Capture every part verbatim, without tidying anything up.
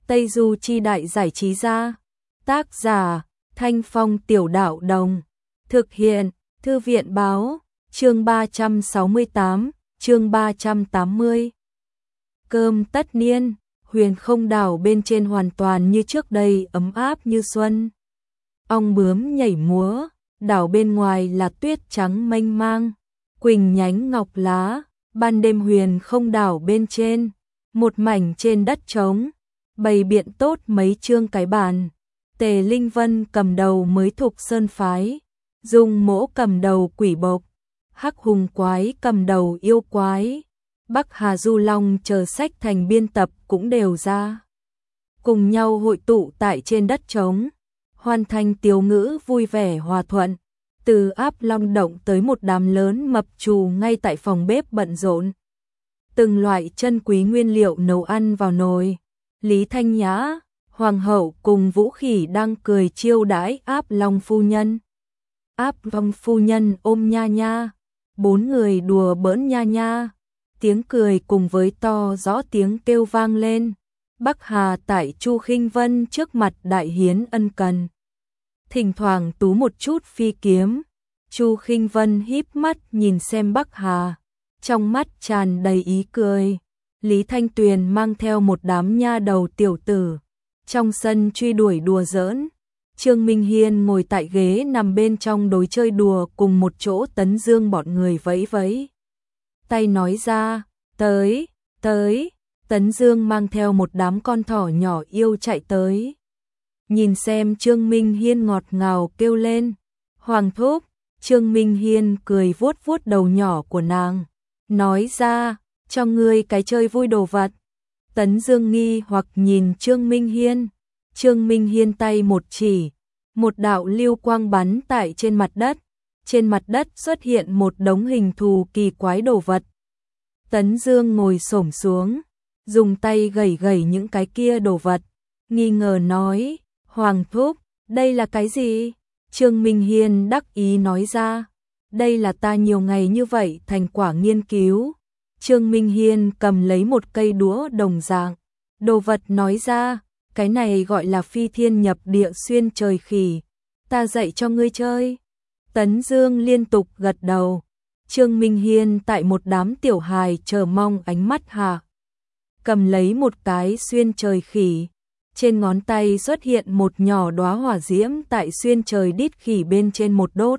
Tây Du Chi Đại Giải Trí Gia. Tác giả Thanh Phong Tiểu Đạo Đồng. Thực hiện Thư viện Báo. Chương ba trăm sáu mươi tám, chương ba trăm tám mươi. Cơm tất niên. Huyền Không đảo bên trên hoàn toàn như trước đây, ấm áp như xuân. Ong bướm nhảy múa, đảo bên ngoài là tuyết trắng mênh mang, quỳnh nhánh ngọc lá. Ban đêm Huyền Không đảo bên trên, một mảnh trên đất trống, bày biện tốt mấy chương cái bàn. Tề Linh Vân cầm đầu mới Thục Sơn phái, Dung Mỗ cầm đầu quỷ bộc, Hắc Hùng quái cầm đầu yêu quái. Bắc Hà Du Long chờ sách thành biên tập cũng đều ra, cùng nhau hội tụ tại trên đất trống, hoàn thành tiếu ngữ vui vẻ hòa thuận. Từ Áp Long Động tới một đám lớn mập trù ngay tại phòng bếp bận rộn. Từng loại chân quý nguyên liệu nấu ăn vào nồi. Lý Thanh Nhã, Hoàng hậu cùng Vũ Khỉ đang cười chiêu đãi Áp Long phu nhân. Áp Long phu nhân ôm Nha Nha, bốn người đùa bỡn Nha Nha. Tiếng cười cùng với to rõ tiếng kêu vang lên. Bắc Hà tại Chu Khinh Vân trước mặt đại hiến ân cần, thỉnh thoảng tú một chút phi kiếm. Chu Khinh Vân híp mắt nhìn xem Bắc Hà, trong mắt tràn đầy ý cười. Lý Thanh Tuyền mang theo một đám nha đầu tiểu tử, trong sân truy đuổi đùa giỡn. Trương Minh Hiên ngồi tại ghế nằm bên trong đối chơi đùa cùng một chỗ. Tấn Dương bọn người vẫy vẫy tay nói ra, tới, tới. Tấn Dương mang theo một đám con thỏ nhỏ yêu chạy tới. Nhìn xem Trương Minh Hiên ngọt ngào kêu lên, Hoàng thúc. Trương Minh Hiên cười vuốt vuốt đầu nhỏ của nàng, nói ra, cho ngươi cái chơi vui đồ vật. Tấn Dương nghi hoặc nhìn Trương Minh Hiên. Trương Minh Hiên tay một chỉ, một đạo lưu quang bắn tại trên mặt đất. Trên mặt đất xuất hiện một đống hình thù kỳ quái đồ vật. Tấn Dương ngồi xổm xuống, dùng tay gẩy gẩy những cái kia đồ vật, nghi ngờ nói, Hoàng thúc, đây là cái gì? Trương Minh Hiên đắc ý nói ra, đây là ta nhiều ngày như vậy thành quả nghiên cứu. Trương Minh Hiên cầm lấy một cây đũa đồng dạng đồ vật nói ra, cái này gọi là phi thiên nhập địa xuyên trời khỉ, ta dạy cho ngươi chơi. Tấn Dương liên tục gật đầu. Trương Minh Hiên tại một đám tiểu hài chờ mong ánh mắt hạ, cầm lấy một cái xuyên trời khỉ. Trên ngón tay xuất hiện một nhỏ đóa hỏa diễm tại xuyên trời đít khỉ bên trên một đốt.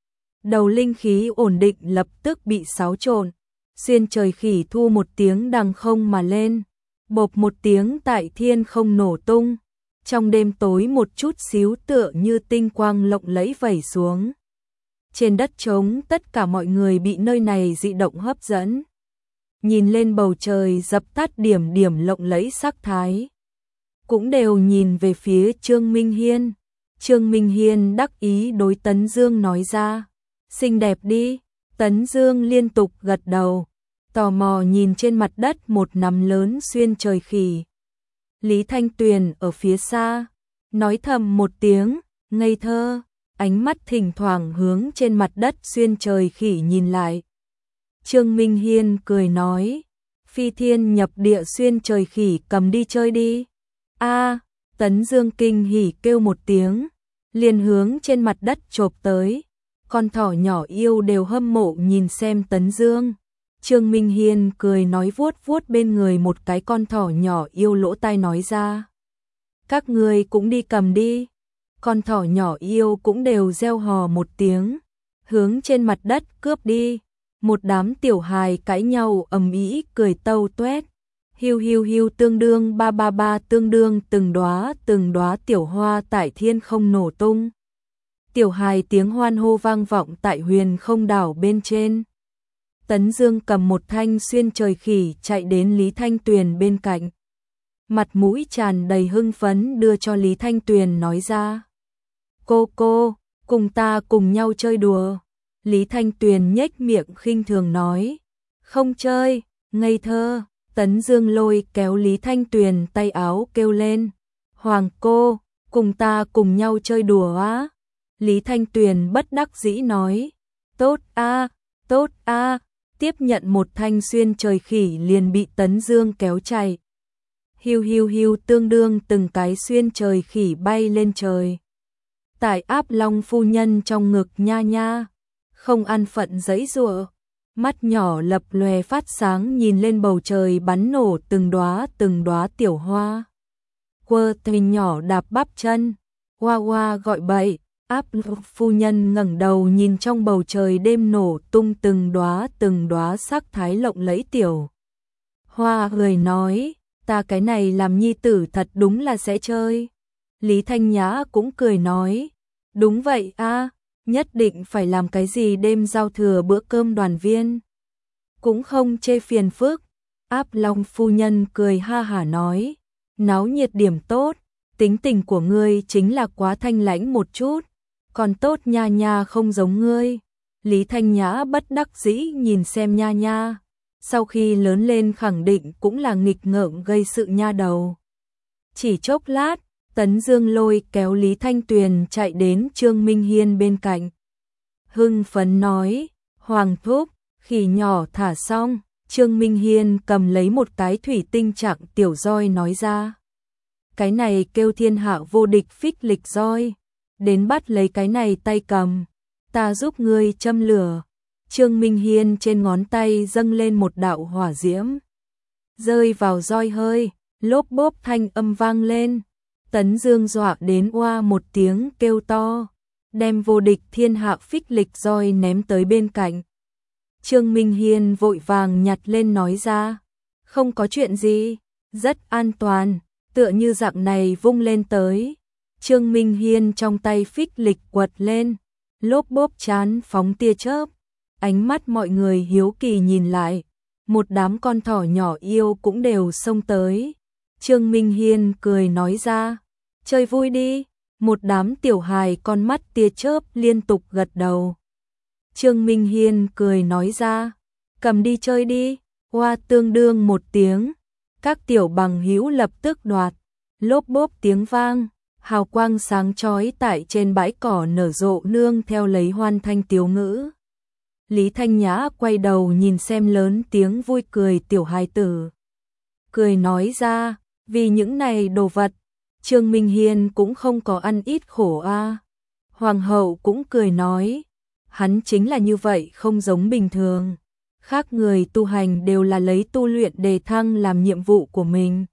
Đầu linh khí ổn định lập tức bị xáo trộn. Xuyên trời khỉ thu một tiếng đằng không mà lên, bộp một tiếng tại thiên không nổ tung. Trong đêm tối một chút xíu tựa như tinh quang lộng lẫy vẩy xuống. Trên đất trống tất cả mọi người bị nơi này dị động hấp dẫn. Nhìn lên bầu trời dập tắt điểm điểm lộng lẫy sắc thái, cũng đều nhìn về phía Trương Minh Hiên. Trương Minh Hiên đắc ý đối Tấn Dương nói ra, xinh đẹp đi. Tấn Dương liên tục gật đầu, tò mò nhìn trên mặt đất một nắm lớn xuyên trời khỉ. Lý Thanh Tuyền ở phía xa, nói thầm một tiếng, ngây thơ, ánh mắt thỉnh thoảng hướng trên mặt đất xuyên trời khỉ nhìn lại. Trương Minh Hiên cười nói, phi thiên nhập địa xuyên trời khỉ cầm đi chơi đi. A, Tấn Dương kinh hỉ kêu một tiếng, liền hướng trên mặt đất chộp tới. Con thỏ nhỏ yêu đều hâm mộ nhìn xem Tấn Dương. Trương Minh Hiên cười nói vuốt vuốt bên người một cái con thỏ nhỏ yêu lỗ tai nói ra, các ngươi cũng đi cầm đi. Con thỏ nhỏ yêu cũng đều reo hò một tiếng, hướng trên mặt đất cướp đi. Một đám tiểu hài cãi nhau ầm ĩ cười tâu tuét. Hiu hiu hiu tương đương ba ba ba tương đương từng đóa từng đóa tiểu hoa tại thiên không nổ tung. Tiểu hài tiếng hoan hô vang vọng tại Huyền Không đảo bên trên. Tấn Dương cầm một thanh xuyên trời khỉ chạy đến Lý Thanh Tuyền bên cạnh, mặt mũi tràn đầy hưng phấn đưa cho Lý Thanh Tuyền nói ra, cô cô, cùng ta cùng nhau chơi đùa. Lý Thanh Tuyền nhếch miệng khinh thường nói, không chơi, ngây thơ. Tấn Dương lôi kéo Lý Thanh Tuyền tay áo kêu lên, Hoàng cô, cùng ta cùng nhau chơi đùa á. Lý Thanh Tuyền bất đắc dĩ nói, tốt a, tốt a. Tiếp nhận một thanh xuyên trời khỉ liền bị Tấn Dương kéo chạy. Hiu hiu hiu tương đương từng cái xuyên trời khỉ bay lên trời. Tại áp Long phu nhân trong ngực nha nha, không an phận giãy giụa, mắt nhỏ lập lòe phát sáng nhìn lên bầu trời bắn nổ từng đóa từng đóa tiểu hoa. Quơ tay nhỏ đạp bắp chân, hoa hoa gọi bậy, áp phu nhân ngẩng đầu nhìn trong bầu trời đêm nổ tung từng đóa từng đóa sắc thái lộng lẫy tiểu hoa, người nói, ta cái này làm nhi tử thật đúng là sẽ chơi. Lý Thanh Nhã cũng cười nói, đúng vậy a, nhất định phải làm cái gì đêm giao thừa bữa cơm đoàn viên. Cũng không chê phiền phức. Áp Long phu nhân cười ha hả nói, náo nhiệt điểm tốt, tính tình của ngươi chính là quá thanh lãnh một chút, còn tốt nha nha không giống ngươi. Lý Thanh Nhã bất đắc dĩ nhìn xem nha nha, sau khi lớn lên khẳng định cũng là nghịch ngợm gây sự nha đầu. Chỉ chốc lát, Tấn Dương lôi kéo Lý Thanh Tuyền chạy đến Trương Minh Hiên bên cạnh. Hưng phấn nói, Hoàng thúc, khỉ nhỏ thả xong. Trương Minh Hiên cầm lấy một cái thủy tinh trạng tiểu roi nói ra. Cái này kêu thiên hạ vô địch phích lịch roi. Đến bắt lấy cái này tay cầm, ta giúp ngươi châm lửa. Trương Minh Hiên trên ngón tay dâng lên một đạo hỏa diễm, rơi vào roi hơi, lốp bốp thanh âm vang lên. Tấn Dương dọa đến oa một tiếng kêu to, đem vô địch thiên hạ phích lịch roi ném tới bên cạnh. Trương Minh Hiên vội vàng nhặt lên nói ra, không có chuyện gì, rất an toàn, tựa như dạng này vung lên tới. Trương Minh Hiên trong tay phích lịch quật lên, lốp bốp chán phóng tia chớp. Ánh mắt mọi người hiếu kỳ nhìn lại, một đám con thỏ nhỏ yêu cũng đều xông tới. Trương Minh Hiên cười nói ra, chơi vui đi. Một đám tiểu hài con mắt tia chớp liên tục gật đầu. Trương Minh Hiên cười nói ra, cầm đi chơi đi. Hoa tương đương một tiếng, các tiểu bằng hữu lập tức đoạt, lốp bốp tiếng vang, hào quang sáng chói tại trên bãi cỏ nở rộ nương theo lấy hoan thanh tiếu ngữ. Lý Thanh Nhã quay đầu nhìn xem lớn tiếng vui cười tiểu hài tử. Cười nói ra, vì những này đồ vật, Trương Minh Hiên cũng không có ăn ít khổ a. Hoàng hậu cũng cười nói, hắn chính là như vậy không giống bình thường. Khác người tu hành đều là lấy tu luyện đề thăng làm nhiệm vụ của mình.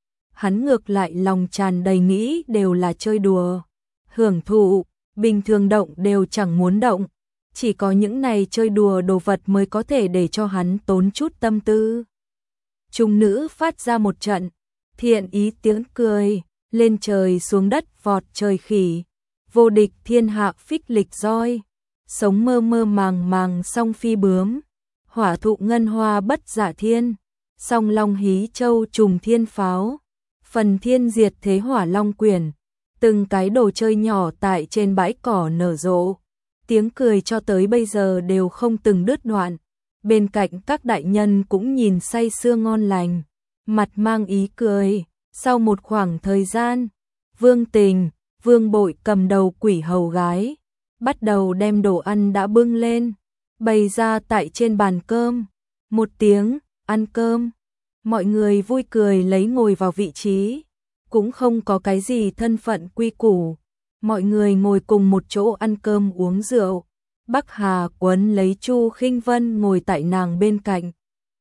Hắn ngược lại lòng tràn đầy nghĩ đều là chơi đùa, hưởng thụ, bình thường động đều chẳng muốn động. Chỉ có những này chơi đùa đồ vật mới có thể để cho hắn tốn chút tâm tư. Trung nữ phát ra một trận, thiện ý tiếng cười, lên trời xuống đất vọt trời khỉ, vô địch thiên hạ phích lịch roi, sống mơ mơ màng màng song phi bướm, hỏa thụ ngân hoa bất giả thiên, song long hí châu trùng thiên pháo, phần thiên diệt thế hỏa long quyển, từng cái đồ chơi nhỏ tại trên bãi cỏ nở rộ. Tiếng cười cho tới bây giờ đều không từng đứt đoạn. Bên cạnh các đại nhân cũng nhìn say sưa ngon lành, mặt mang ý cười. Sau một khoảng thời gian, Vương Tình, Vương Bội cầm đầu quỷ hầu gái, bắt đầu đem đồ ăn đã bưng lên, bày ra tại trên bàn cơm. Một tiếng, ăn cơm, mọi người vui cười lấy ngồi vào vị trí, cũng không có cái gì thân phận quy củ. Mọi người ngồi cùng một chỗ ăn cơm uống rượu. Bắc Hà quấn lấy Chu Khinh Vân ngồi tại nàng bên cạnh.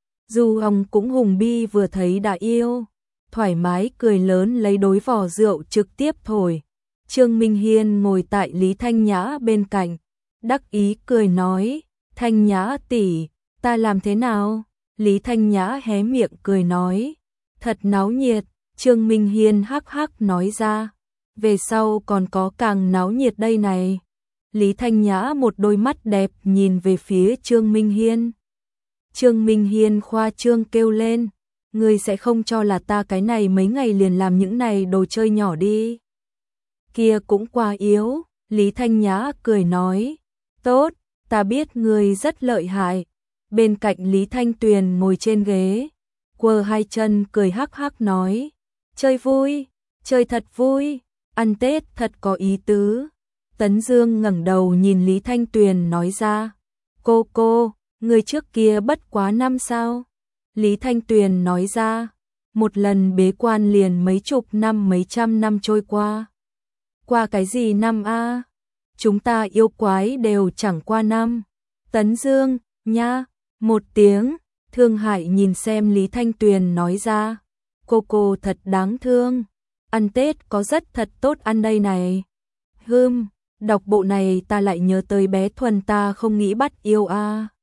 Du Hồng cũng hùng bi vừa thấy đã yêu, thoải mái cười lớn lấy đối vò rượu trực tiếp thổi. Trương Minh Hiên ngồi tại Lý Thanh Nhã bên cạnh, đắc ý cười nói, Thanh Nhã tỷ, ta làm thế nào? Lý Thanh Nhã hé miệng cười nói, thật náo nhiệt. Trương Minh Hiên hắc hắc nói ra, về sau còn có càng náo nhiệt đây này. Lý Thanh Nhã một đôi mắt đẹp nhìn về phía Trương Minh Hiên. Trương Minh Hiên khoa trương kêu lên, ngươi sẽ không cho là ta cái này mấy ngày liền làm những này đồ chơi nhỏ đi. Kia cũng quá yếu. Lý Thanh Nhã cười nói, tốt, ta biết ngươi rất lợi hại. Bên cạnh Lý Thanh Tuyền ngồi trên ghế, quơ hai chân cười hắc hắc nói, chơi vui, chơi thật vui, ăn Tết thật có ý tứ. Tấn Dương ngẩng đầu nhìn Lý Thanh Tuyền nói ra, cô cô, người trước kia bất quá năm sao? Lý Thanh Tuyền nói ra, một lần bế quan liền mấy chục năm mấy trăm năm trôi qua. Qua cái gì năm a? Chúng ta yêu quái đều chẳng qua năm. Tấn Dương, nha, một tiếng, Thương Hải nhìn xem Lý Thanh Tuyền nói ra. Cô cô thật đáng thương, ăn Tết có rất thật tốt ăn đây này. Hưm, đọc bộ này ta lại nhớ tới bé Thuần ta không nghĩ bắt yêu a.